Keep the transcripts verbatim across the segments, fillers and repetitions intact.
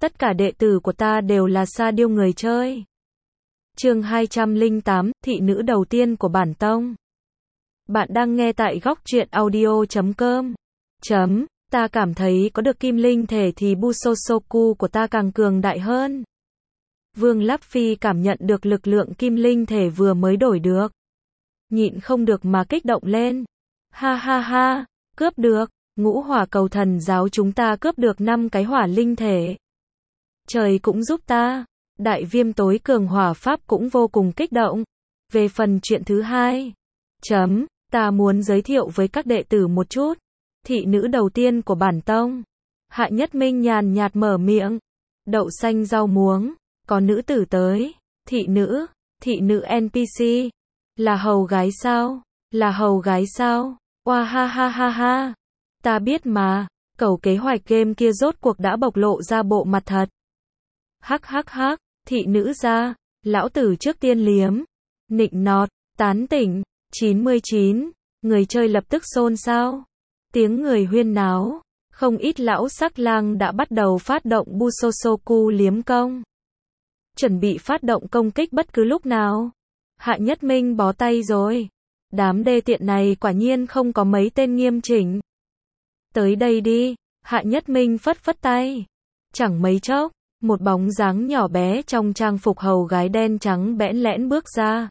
Tất cả đệ tử của ta đều là sa điêu người chơi. Chương hai trăm lẻ tám, thị nữ đầu tiên của bản tông. Bạn đang nghe tại góc truyện audio chấm com. Chấm, ta cảm thấy có được kim linh thể thì Busosoku của ta càng cường đại hơn. Vương Láp Phi cảm nhận được lực lượng kim linh thể vừa mới đổi được. Nhịn không được mà kích động lên. Ha ha ha, cướp được, ngũ hỏa cầu thần giáo chúng ta cướp được năm cái hỏa linh thể. Trời cũng giúp ta. Đại viêm tối cường hỏa pháp cũng vô cùng kích động. Về phần chuyện thứ hai, chấm, ta muốn giới thiệu với các đệ tử một chút. Thị nữ đầu tiên của bản tông. Hạ Nhất Minh nhàn nhạt mở miệng. Đậu xanh rau muống, có nữ tử tới. Thị nữ, thị nữ en pê xê. Là hầu gái sao? Là hầu gái sao? Oa ha ha ha ha. Ta biết mà, cầu kế hoạch game kia rốt cuộc đã bộc lộ ra bộ mặt thật. Hắc hắc hắc, thị nữ ra, lão tử trước tiên liếm, nịnh nọt, tán tỉnh, chín mươi chín, người chơi lập tức xôn xao. Tiếng người huyên náo, không ít lão sắc lang đã bắt đầu phát động Busosoku liếm công. Chuẩn bị phát động công kích bất cứ lúc nào. Hạ Nhất Minh bó tay rồi. Đám đê tiện này quả nhiên không có mấy tên nghiêm chỉnh. Tới đây đi, Hạ Nhất Minh phất phất tay. Chẳng mấy chốc, một bóng dáng nhỏ bé trong trang phục hầu gái đen trắng bẽn lẽn bước ra.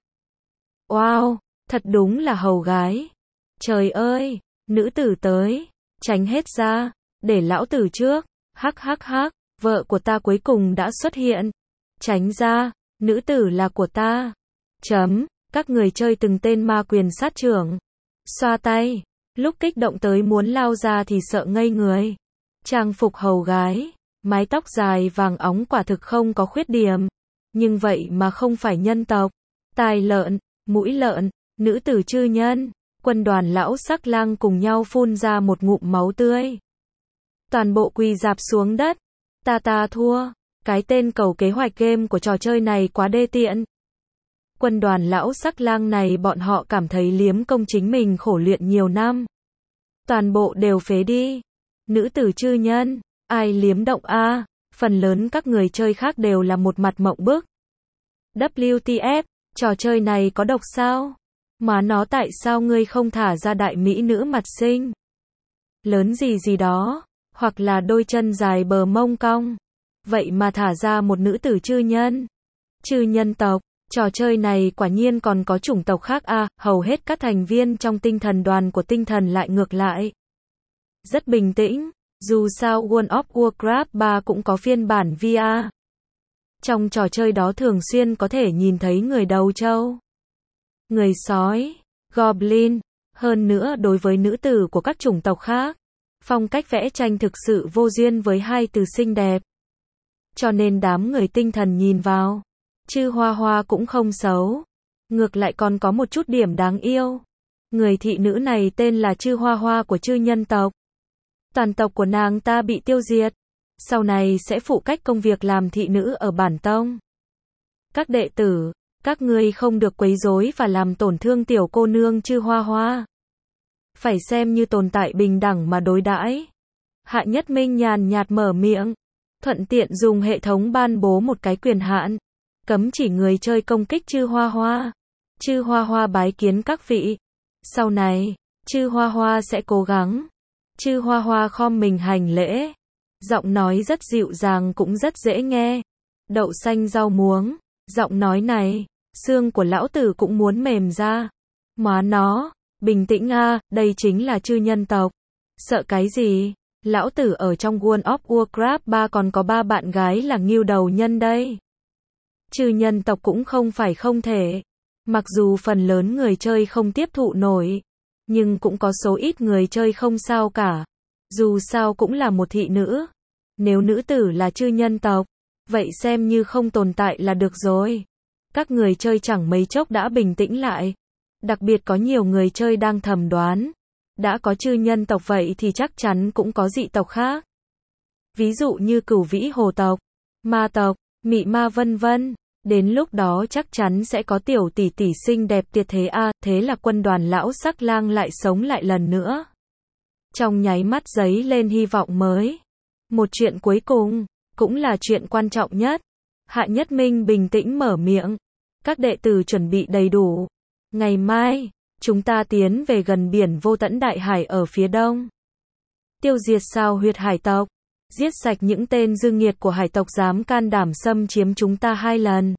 Wow, thật đúng là hầu gái. Trời ơi, nữ tử tới, tránh hết ra, để lão tử trước. Hắc hắc hắc, vợ của ta cuối cùng đã xuất hiện. Tránh ra, nữ tử là của ta. Chấm, các người chơi từng tên ma quyền sát trưởng. Xoa tay, lúc kích động tới muốn lao ra thì sợ ngây người. Trang phục hầu gái, mái tóc dài vàng óng quả thực không có khuyết điểm. Nhưng vậy mà không phải nhân tộc. Tai lợn, mũi lợn, nữ tử chư nhân. Quân đoàn lão sắc lang cùng nhau phun ra một ngụm máu tươi. Toàn bộ quỳ rạp xuống đất. Ta ta thua. Cái tên cầu kế hoạch game của trò chơi này quá đê tiện. Quân đoàn lão sắc lang này bọn họ cảm thấy liếm công chính mình khổ luyện nhiều năm. Toàn bộ đều phế đi. Nữ tử chư nhân, ai liếm động a? Phần lớn các người chơi khác đều là một mặt mộng bức. vê kép tê ép, trò chơi này có độc sao? Mà nó tại sao ngươi không thả ra đại mỹ nữ mặt xinh? Lớn gì gì đó, hoặc là đôi chân dài bờ mông cong. Vậy mà thả ra một nữ tử chư nhân. Chư nhân tộc. Trò chơi này quả nhiên còn có chủng tộc khác a, à, hầu hết các thành viên trong tinh thần đoàn của tinh thần lại ngược lại. Rất bình tĩnh, dù sao World of Warcraft ba cũng có phiên bản vê rờ. Trong trò chơi đó thường xuyên có thể nhìn thấy người đầu trâu, người sói, goblin, hơn nữa đối với nữ tử của các chủng tộc khác, phong cách vẽ tranh thực sự vô duyên với hai từ xinh đẹp. Cho nên đám người tinh thần nhìn vào. Chư Hoa Hoa cũng không xấu. Ngược lại còn có một chút điểm đáng yêu. Người thị nữ này tên là Chư Hoa Hoa của chư nhân tộc. Toàn tộc của nàng ta bị tiêu diệt. Sau này sẽ phụ cách công việc làm thị nữ ở bản tông. Các đệ tử, các ngươi không được quấy rối và làm tổn thương tiểu cô nương Chư Hoa Hoa. Phải xem như tồn tại bình đẳng mà đối đãi. Hạ Nhất Minh nhàn nhạt mở miệng. Thuận tiện dùng hệ thống ban bố một cái quyền hạn. Cấm chỉ người chơi công kích Chư Hoa Hoa. Chư Hoa Hoa bái kiến các vị. Sau này, Chư Hoa Hoa sẽ cố gắng. Chư Hoa Hoa khom mình hành lễ. Giọng nói rất dịu dàng cũng rất dễ nghe. Đậu xanh rau muống. Giọng nói này, xương của lão tử cũng muốn mềm ra. Má nó, bình tĩnh a, đây chính là chư nhân tộc. Sợ cái gì? Lão tử ở trong World of Warcraft ba còn có ba bạn gái là ngưu đầu nhân đây. Chư nhân tộc cũng không phải không thể. Mặc dù phần lớn người chơi không tiếp thụ nổi, nhưng cũng có số ít người chơi không sao cả. Dù sao cũng là một thị nữ. Nếu nữ tử là chư nhân tộc, vậy xem như không tồn tại là được rồi. Các người chơi chẳng mấy chốc đã bình tĩnh lại. Đặc biệt có nhiều người chơi đang thầm đoán. Đã có chư nhân tộc vậy thì chắc chắn cũng có dị tộc khác. Ví dụ như cửu vĩ hồ tộc, ma tộc, mị ma vân vân. Đến lúc đó chắc chắn sẽ có tiểu tỷ tỷ xinh đẹp tuyệt thế a, à, thế là quân đoàn lão sắc lang lại sống lại lần nữa. Trong nháy mắt giấy lên hy vọng mới. Một chuyện cuối cùng, cũng là chuyện quan trọng nhất. Hạ Nhất Minh bình tĩnh mở miệng. Các đệ tử chuẩn bị đầy đủ. Ngày mai, chúng ta tiến về gần biển Vô Tận Đại Hải ở phía đông. Tiêu diệt sao huyệt hải tộc. Giết sạch những tên dư nghiệt của hải tộc dám can đảm xâm chiếm chúng ta hai lần.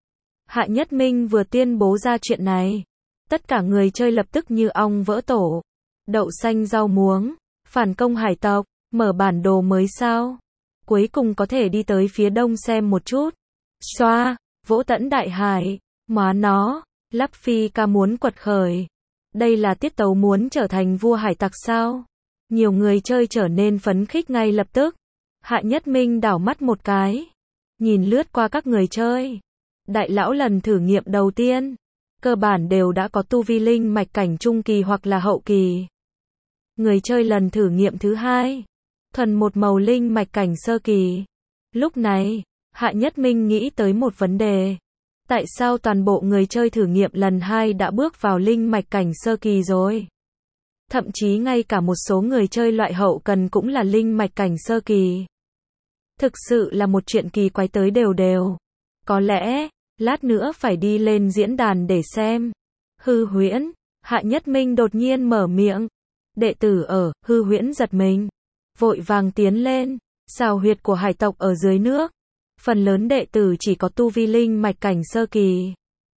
Hạ Nhất Minh vừa tuyên bố ra chuyện này. Tất cả người chơi lập tức như ong vỡ tổ. Đậu xanh rau muống. Phản công hải tộc. Mở bản đồ mới sao? Cuối cùng có thể đi tới phía đông xem một chút. Xoa. Vô Tận Đại Hải. Má nó. Lắp phi ca muốn quật khởi. Đây là tiết tấu muốn trở thành vua hải tặc sao? Nhiều người chơi trở nên phấn khích ngay lập tức. Hạ Nhất Minh đảo mắt một cái. Nhìn lướt qua các người chơi. Đại lão lần thử nghiệm đầu tiên. Cơ bản đều đã có tu vi linh mạch cảnh trung kỳ hoặc là hậu kỳ. Người chơi lần thử nghiệm thứ hai. Thuần một màu linh mạch cảnh sơ kỳ. Lúc này, Hạ Nhất Minh nghĩ tới một vấn đề. Tại sao toàn bộ người chơi thử nghiệm lần hai đã bước vào linh mạch cảnh sơ kỳ rồi? Thậm chí ngay cả một số người chơi loại hậu cần cũng là linh mạch cảnh sơ kỳ. Thực sự là một chuyện kỳ quái tới đều đều. Có lẽ, lát nữa phải đi lên diễn đàn để xem. Hư Huyễn, Hạ Nhất Minh đột nhiên mở miệng. Đệ tử ở, Hư Huyễn giật mình. Vội vàng tiến lên, sao huyệt của hải tộc ở dưới nước. Phần lớn đệ tử chỉ có tu vi linh mạch cảnh sơ kỳ.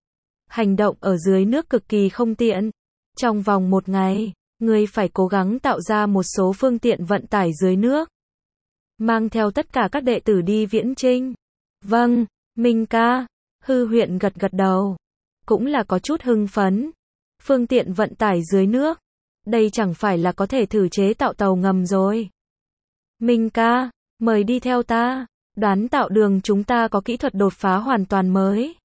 Hành động ở dưới nước cực kỳ không tiện. Trong vòng một ngày, ngươi phải cố gắng tạo ra một số phương tiện vận tải dưới nước. Mang theo tất cả các đệ tử đi viễn chinh. Vâng, Minh ca. Hư Huyễn gật gật đầu. Cũng là có chút hưng phấn. Phương tiện vận tải dưới nước. Đây chẳng phải là có thể thử chế tạo tàu ngầm rồi. Minh ca, mời đi theo ta. Đoán tạo đường chúng ta có kỹ thuật đột phá hoàn toàn mới.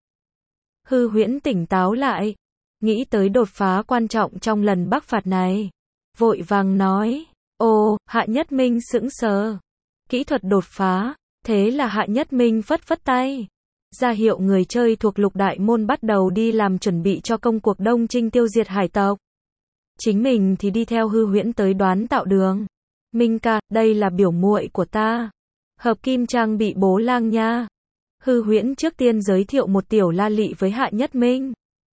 Hư Huyễn tỉnh táo lại. Nghĩ tới đột phá quan trọng trong lần bắc phạt này. Vội vàng nói. Ồ, Hạ Nhất Minh sững sờ. Kỹ thuật đột phá. Thế là Hạ Nhất Minh phất phất tay. Ra hiệu người chơi thuộc lục đại môn bắt đầu đi làm chuẩn bị cho công cuộc đông chinh tiêu diệt hải tộc. Chính mình thì đi theo Hư Huyễn tới đoán tạo đường. Minh ca, đây là biểu muội của ta. Hợp kim trang bị bố lang nha. Hư Huyễn trước tiên giới thiệu một tiểu la lị với Hạ Nhất Minh.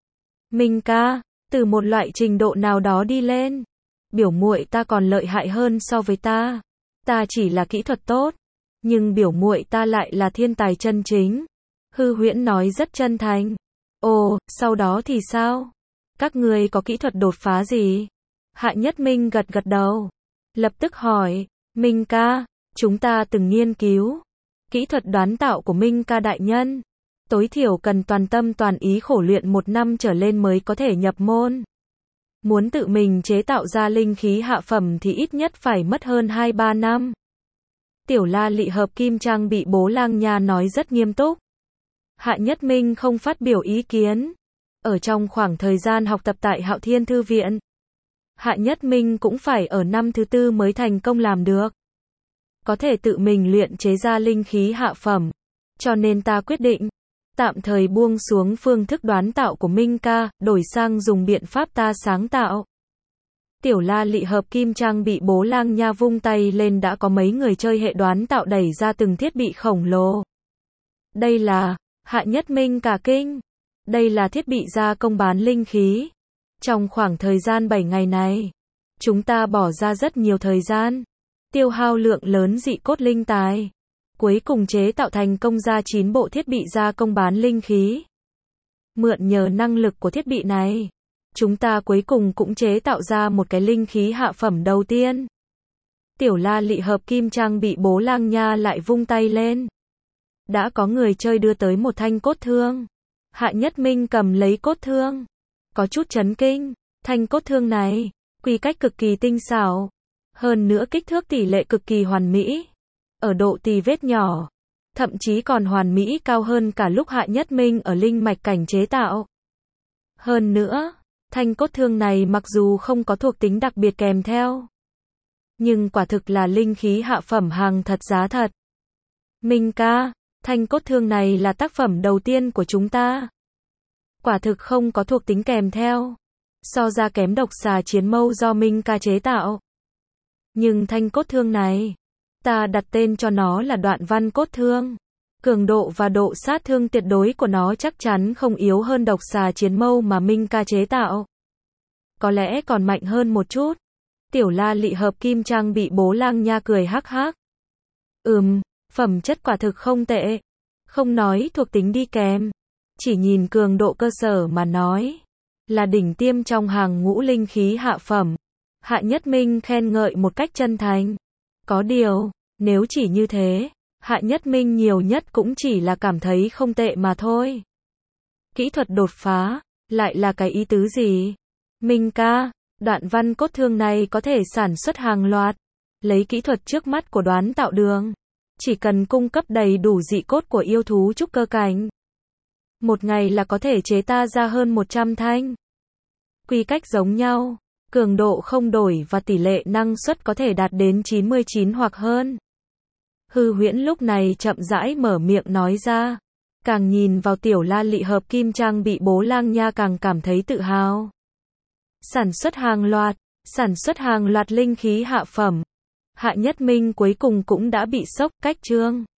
Minh ca, từ một loại trình độ nào đó đi lên. Biểu muội ta còn lợi hại hơn so với ta. Ta chỉ là kỹ thuật tốt. Nhưng biểu muội ta lại là thiên tài chân chính. Hư Huyễn nói rất chân thành. Ồ, sau đó thì sao? Các ngươi có kỹ thuật đột phá gì? Hạ Nhất Minh gật gật đầu. Lập tức hỏi. Minh ca, chúng ta từng nghiên cứu. Kỹ thuật đoán tạo của Minh ca đại nhân. Tối thiểu cần toàn tâm toàn ý khổ luyện một năm trở lên mới có thể nhập môn. Muốn tự mình chế tạo ra linh khí hạ phẩm thì ít nhất phải mất hơn hai ba năm. Tiểu la lị hợp kim trang bị bố lang nha nói rất nghiêm túc. Hạ Nhất Minh không phát biểu ý kiến. Ở trong khoảng thời gian học tập tại Hạo Thiên Thư Viện, Hạ Nhất Minh cũng phải ở năm thứ tư mới thành công làm được. Có thể tự mình luyện chế ra linh khí hạ phẩm. Cho nên ta quyết định, tạm thời buông xuống phương thức đoán tạo của Minh ca, đổi sang dùng biện pháp ta sáng tạo. Tiểu la lị hợp kim trang bị bố lang nha vung tay lên đã có mấy người chơi hệ đoán tạo đẩy ra từng thiết bị khổng lồ. Đây là, Hạ Nhất Minh cả kinh. Đây là thiết bị gia công bán linh khí. Trong khoảng thời gian bảy ngày này, chúng ta bỏ ra rất nhiều thời gian, tiêu hao lượng lớn dị cốt linh tài. Cuối cùng chế tạo thành công ra chín bộ thiết bị gia công bán linh khí. Mượn nhờ năng lực của thiết bị này, chúng ta cuối cùng cũng chế tạo ra một cái linh khí hạ phẩm đầu tiên. Tiểu la lị hợp kim trang bị bố lang nha lại vung tay lên. Đã có người chơi đưa tới một thanh cốt thương. Hạ Nhất Minh cầm lấy cốt thương. Có chút chấn kinh. Thanh cốt thương này, quy cách cực kỳ tinh xảo. Hơn nữa kích thước tỷ lệ cực kỳ hoàn mỹ. Ở độ tì vết nhỏ. Thậm chí còn hoàn mỹ cao hơn cả lúc Hạ Nhất Minh ở linh mạch cảnh chế tạo. Hơn nữa, thanh cốt thương này mặc dù không có thuộc tính đặc biệt kèm theo, nhưng quả thực là linh khí hạ phẩm hàng thật giá thật. Minh ca, thanh cốt thương này là tác phẩm đầu tiên của chúng ta. Quả thực không có thuộc tính kèm theo. So ra kém độc xà chiến mâu do Minh ca chế tạo. Nhưng thanh cốt thương này, Ta đặt tên cho nó là đoạn văn cốt thương. Cường độ và độ sát thương tuyệt đối của nó chắc chắn không yếu hơn độc xà chiến mâu mà Minh ca chế tạo. Có lẽ còn mạnh hơn một chút. Tiểu La Lị hợp kim trang bị Bố Lang Nha cười hắc hắc. Ừm, phẩm chất quả thực không tệ. Không nói thuộc tính đi kèm. Chỉ nhìn cường độ cơ sở mà nói. Là đỉnh tiêm trong hàng ngũ linh khí hạ phẩm. Hạ Nhất Minh khen ngợi một cách chân thành. Có điều, nếu chỉ như thế, Hạ Nhất Minh nhiều nhất cũng chỉ là cảm thấy không tệ mà thôi. Kỹ thuật đột phá, lại là cái ý tứ gì? Minh ca, đoạn văn cốt thương này có thể sản xuất hàng loạt. Lấy kỹ thuật trước mắt của Đoán Tạo Đường, chỉ cần cung cấp đầy đủ dị cốt của yêu thú trúc cơ cảnh. Một ngày là có thể chế ta ra hơn một trăm thanh. Quy cách giống nhau, cường độ không đổi và tỷ lệ năng suất có thể đạt đến chín mươi chín hoặc hơn. Hư Huyễn lúc này chậm rãi mở miệng nói ra. Càng nhìn vào Tiểu La Lị hợp kim trang bị Bố Lang Nha càng cảm thấy tự hào. Sản xuất hàng loạt, sản xuất hàng loạt linh khí hạ phẩm. Hạ Nhất Minh cuối cùng cũng đã bị sốc, cách chương.